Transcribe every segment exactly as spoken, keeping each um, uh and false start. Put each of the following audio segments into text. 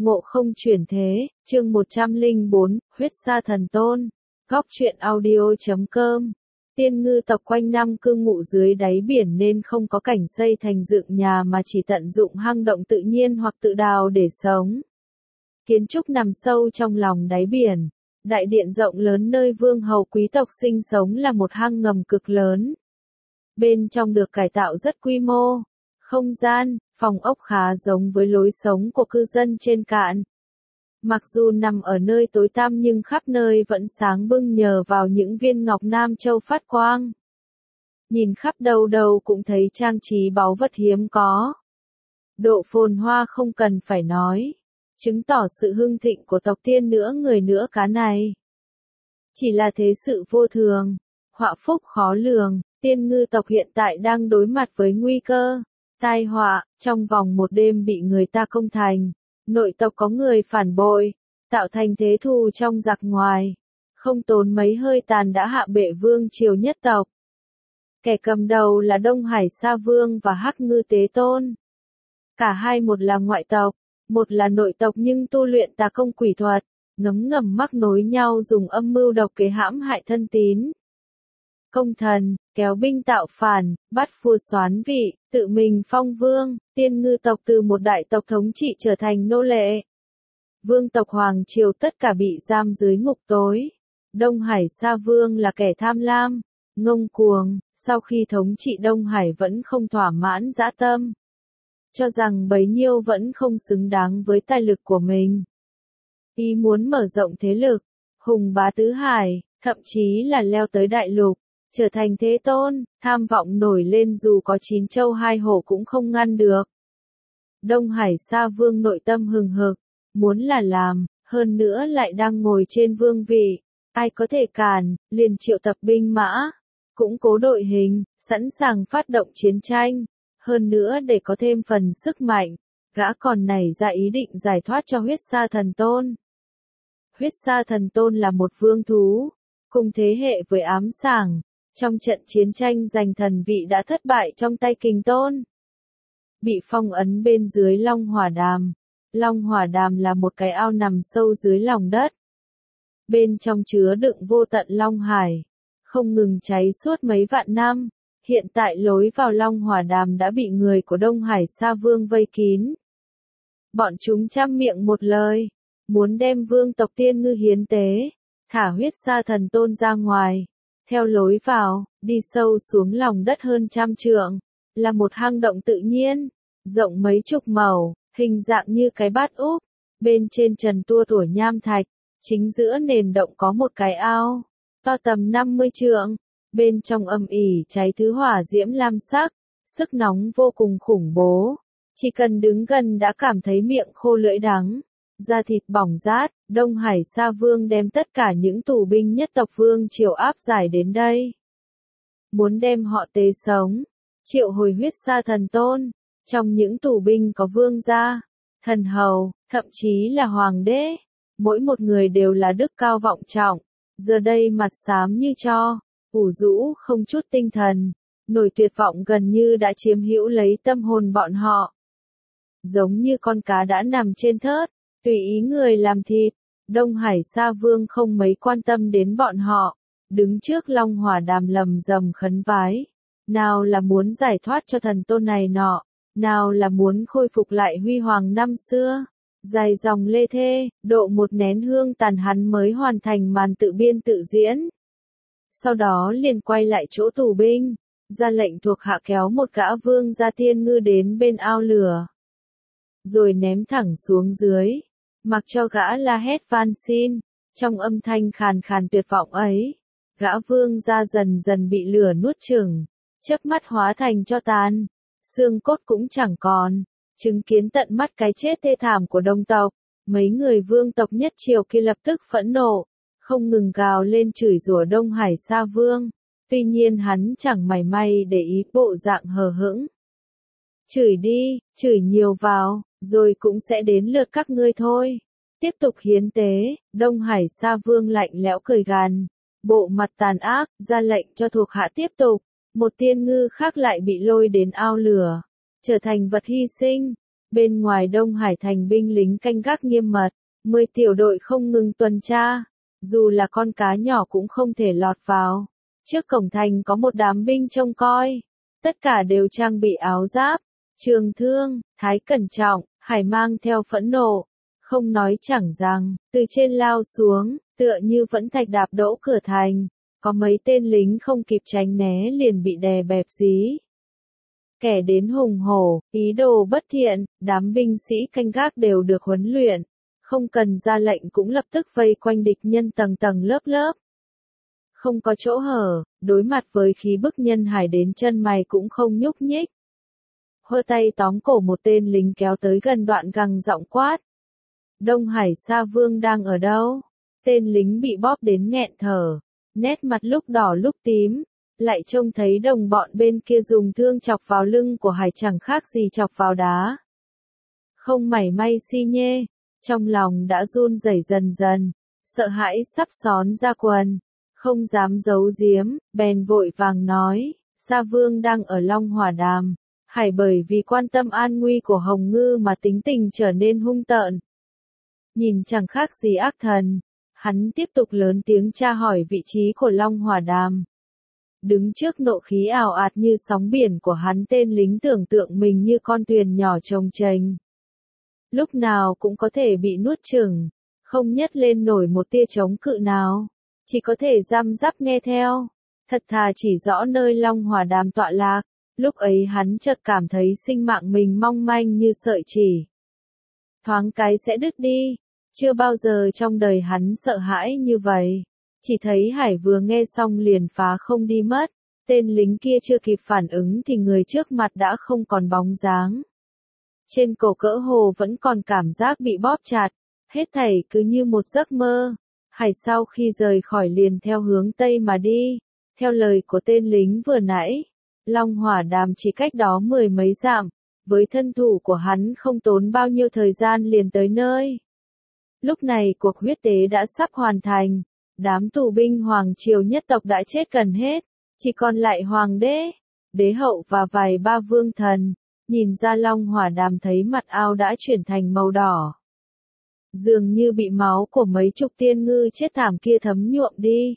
Ngộ không chuyển thế, chương một trăm lẻ bốn, huyết sa thần tôn. Góc truyện audio chấm com. Tiên ngư tộc quanh năm cư ngụ dưới đáy biển nên không có cảnh xây thành dựng nhà mà chỉ tận dụng hang động tự nhiên hoặc tự đào để sống. Kiến trúc nằm sâu trong lòng đáy biển. Đại điện rộng lớn nơi vương hầu quý tộc sinh sống là một hang ngầm cực lớn. Bên trong được cải tạo rất quy mô. Không gian, phòng ốc khá giống với lối sống của cư dân trên cạn. Mặc dù nằm ở nơi tối tăm nhưng khắp nơi vẫn sáng bừng nhờ vào những viên ngọc nam châu phát quang. Nhìn khắp đầu đầu cũng thấy trang trí báu vật hiếm có. Độ phồn hoa không cần phải nói, chứng tỏ sự hưng thịnh của tộc tiên nữa người nữa cá này. Chỉ là thế sự vô thường, họa phúc khó lường, tiên ngư tộc hiện tại đang đối mặt với nguy cơ. Tai họa, trong vòng một đêm bị người ta công thành, nội tộc có người phản bội, tạo thành thế thù trong giặc ngoài, không tốn mấy hơi tàn đã hạ bệ vương triều nhất tộc. Kẻ cầm đầu là Đông Hải Sa Vương và Hắc Ngư Tế Tôn. Cả hai một là ngoại tộc, một là nội tộc nhưng tu luyện tà công quỷ thuật, ngấm ngầm mắc nối nhau dùng âm mưu độc kế hãm hại thân tín. Công thần, kéo binh tạo phản, bắt vua soán vị, tự mình phong vương, tiên ngư tộc từ một đại tộc thống trị trở thành nô lệ. Vương tộc Hoàng Triều tất cả bị giam dưới ngục tối. Đông Hải Sa Vương là kẻ tham lam, ngông cuồng, sau khi thống trị Đông Hải vẫn không thỏa mãn dã tâm. Cho rằng bấy nhiêu vẫn không xứng đáng với tài lực của mình. Ý muốn mở rộng thế lực, hùng bá tứ hải, thậm chí là leo tới đại lục. Trở thành thế tôn, tham vọng nổi lên dù có chín châu hai hổ cũng không ngăn được. Đông Hải Sa Vương nội tâm hừng hực, muốn là làm, hơn nữa lại đang ngồi trên vương vị. Ai có thể cản, liền triệu tập binh mã, củng cố đội hình, sẵn sàng phát động chiến tranh. Hơn nữa để có thêm phần sức mạnh, gã còn nảy ra ý định giải thoát cho huyết sa thần tôn. Huyết sa thần tôn là một vương thú, cùng thế hệ với ám sảng. Trong trận chiến tranh giành thần vị đã thất bại trong tay Kình Tôn. Bị phong ấn bên dưới Long Hỏa Đàm. Long Hỏa Đàm là một cái ao nằm sâu dưới lòng đất. Bên trong chứa đựng vô tận Long Hải. Không ngừng cháy suốt mấy vạn năm. Hiện tại lối vào Long Hỏa Đàm đã bị người của Đông Hải Sa Vương vây kín. Bọn chúng trăm miệng một lời. Muốn đem vương tộc tiên ngư hiến tế. Thả huyết sa thần tôn ra ngoài. Theo lối vào, đi sâu xuống lòng đất hơn trăm trượng, là một hang động tự nhiên, rộng mấy chục mẩu, hình dạng như cái bát úp, bên trên trần tua tủa nham thạch, chính giữa nền động có một cái ao, to tầm năm mươi trượng, bên trong âm ỉ cháy thứ hỏa diễm lam sắc, sức nóng vô cùng khủng bố, chỉ cần đứng gần đã cảm thấy miệng khô lưỡi đắng. Da thịt bỏng rát, Đông Hải Sa Vương đem tất cả những tù binh nhất tộc vương triều áp giải đến đây. Muốn đem họ tế sống, triệu hồi huyết sa thần tôn. Trong những tù binh có vương gia, thần hầu, thậm chí là hoàng đế. Mỗi một người đều là đức cao vọng trọng. Giờ đây mặt xám như tro, ủ rũ không chút tinh thần. Nỗi tuyệt vọng gần như đã chiếm hữu lấy tâm hồn bọn họ. Giống như con cá đã nằm trên thớt. Tùy ý người làm thịt, Đông Hải Sa Vương không mấy quan tâm đến bọn họ, đứng trước Long Hỏa Đàm lầm rầm khấn vái. Nào là muốn giải thoát cho thần tôn này nọ, nào là muốn khôi phục lại huy hoàng năm xưa. Dài dòng lê thê, độ một nén hương tàn hắn mới hoàn thành màn tự biên tự diễn. Sau đó liền quay lại chỗ tù binh, ra lệnh thuộc hạ kéo một gã vương gia tiên ngư đến bên ao lửa. Rồi ném thẳng xuống dưới. Mặc cho gã la hét van xin, trong âm thanh khàn khàn tuyệt vọng ấy, gã vương gia dần dần bị lửa nuốt chửng, chớp mắt hóa thành tro tàn, xương cốt cũng chẳng còn, chứng kiến tận mắt cái chết thê thảm của đồng tộc, mấy người vương tộc nhất triều kia lập tức phẫn nộ, không ngừng gào lên chửi rủa Đông Hải Sa Vương, tuy nhiên hắn chẳng mảy may để ý bộ dạng hờ hững. Chửi đi, chửi nhiều vào, rồi cũng sẽ đến lượt các ngươi thôi. Tiếp tục hiến tế, Đông Hải Sa Vương lạnh lẽo cười gằn, bộ mặt tàn ác, ra lệnh cho thuộc hạ tiếp tục. Một tiên ngư khác lại bị lôi đến ao lửa, trở thành vật hy sinh. Bên ngoài Đông Hải thành binh lính canh gác nghiêm mật, mười tiểu đội không ngừng tuần tra, dù là con cá nhỏ cũng không thể lọt vào. Trước cổng thành có một đám binh trông coi, tất cả đều trang bị áo giáp, trường thương, thái cẩn trọng, Hải mang theo phẫn nộ, không nói chẳng rằng, từ trên lao xuống, tựa như vẫn thạch đạp đỗ cửa thành, có mấy tên lính không kịp tránh né liền bị đè bẹp dí. Kẻ đến hùng hổ, ý đồ bất thiện, đám binh sĩ canh gác đều được huấn luyện, không cần ra lệnh cũng lập tức vây quanh địch nhân tầng tầng lớp lớp. Không có chỗ hở, đối mặt với khí bức Nhân Hải đến chân mày cũng không nhúc nhích. Hơ tay tóm cổ một tên lính kéo tới gần đoạn găng giọng quát. Đông Hải Sa Vương đang ở đâu? Tên lính bị bóp đến nghẹn thở, nét mặt lúc đỏ lúc tím, lại trông thấy đồng bọn bên kia dùng thương chọc vào lưng của Hải chẳng khác gì chọc vào đá. Không mảy may si nhê, trong lòng đã run rẩy dần dần, sợ hãi sắp xón ra quần, không dám giấu giếm, bèn vội vàng nói, Sa Vương đang ở Long Hỏa Đàm. Hải bởi vì quan tâm an nguy của Hồng Ngư mà tính tình trở nên hung tợn. Nhìn chẳng khác gì ác thần, hắn tiếp tục lớn tiếng tra hỏi vị trí của Long Hỏa Đàm. Đứng trước nộ khí ào ạt như sóng biển của hắn, tên lính tưởng tượng mình như con thuyền nhỏ chồng chênh. Lúc nào cũng có thể bị nuốt chửng, không nhấc lên nổi một tia chống cự nào, chỉ có thể răm rắp nghe theo, thật thà chỉ rõ nơi Long Hỏa Đàm tọa lạc. Lúc ấy hắn chợt cảm thấy sinh mạng mình mong manh như sợi chỉ. Thoáng cái sẽ đứt đi, chưa bao giờ trong đời hắn sợ hãi như vậy. Chỉ thấy Hải vừa nghe xong liền phá không đi mất, tên lính kia chưa kịp phản ứng thì người trước mặt đã không còn bóng dáng. Trên cổ cỡ hồ vẫn còn cảm giác bị bóp chặt, hết thảy cứ như một giấc mơ. Hải sau khi rời khỏi liền theo hướng Tây mà đi, theo lời của tên lính vừa nãy. Long Hỏa Đàm chỉ cách đó mười mấy dặm, với thân thủ của hắn không tốn bao nhiêu thời gian liền tới nơi. Lúc này cuộc huyết tế đã sắp hoàn thành, đám tù binh hoàng triều nhất tộc đã chết gần hết, chỉ còn lại hoàng đế, đế hậu và vài ba vương thần, nhìn ra Long Hỏa Đàm thấy mặt ao đã chuyển thành màu đỏ. Dường như bị máu của mấy chục tiên ngư chết thảm kia thấm nhuộm đi.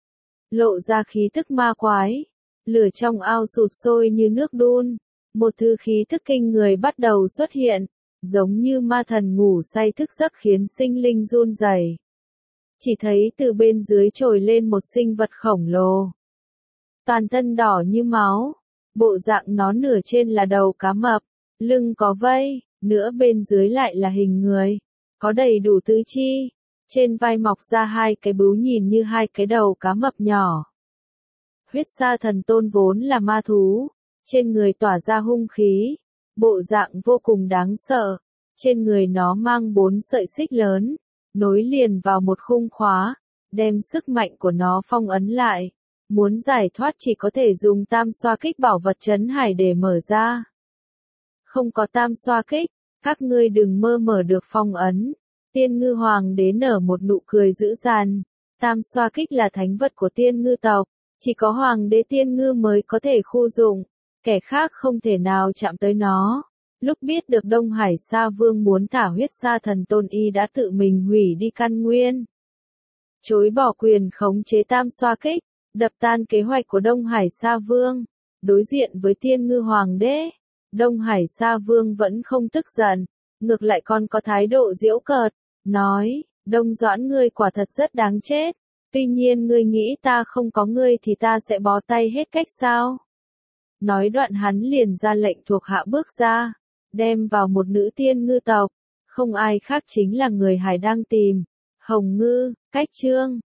Lộ ra khí tức ma quái. Lửa trong ao sụt sôi như nước đun, một thứ khí thức kinh người bắt đầu xuất hiện, giống như ma thần ngủ say thức giấc khiến sinh linh run rẩy. Chỉ thấy từ bên dưới trồi lên một sinh vật khổng lồ. Toàn thân đỏ như máu, bộ dạng nó nửa trên là đầu cá mập, lưng có vây, nửa bên dưới lại là hình người, có đầy đủ tứ chi, trên vai mọc ra hai cái bướu nhìn như hai cái đầu cá mập nhỏ. Huyết Sa Thần Tôn vốn là ma thú, trên người tỏa ra hung khí, bộ dạng vô cùng đáng sợ, trên người nó mang bốn sợi xích lớn, nối liền vào một khung khóa, đem sức mạnh của nó phong ấn lại, muốn giải thoát chỉ có thể dùng tam xoa kích bảo vật trấn hải để mở ra. Không có tam xoa kích, các ngươi đừng mơ mở được phong ấn. Tiên Ngư Hoàng đế nở một nụ cười dữ dằn, tam xoa kích là thánh vật của tiên ngư tộc. Chỉ có hoàng đế tiên ngư mới có thể khu dụng, kẻ khác không thể nào chạm tới nó. Lúc biết được Đông Hải Sa Vương muốn thả Huyết Sa Thần Tôn, y đã tự mình hủy đi căn nguyên. Chối bỏ quyền khống chế tam xoa kích, đập tan kế hoạch của Đông Hải Sa Vương. Đối diện với tiên ngư hoàng đế, Đông Hải Sa Vương vẫn không tức giận, ngược lại còn có thái độ giễu cợt, nói, Đông Doãn ngươi quả thật rất đáng chết. Tuy nhiên ngươi nghĩ ta không có ngươi thì ta sẽ bó tay hết cách sao? Nói đoạn hắn liền ra lệnh thuộc hạ bước ra, đem vào một nữ tiên ngư tộc, không ai khác chính là người Hải đang tìm, Hồng Ngư, Cách Trương.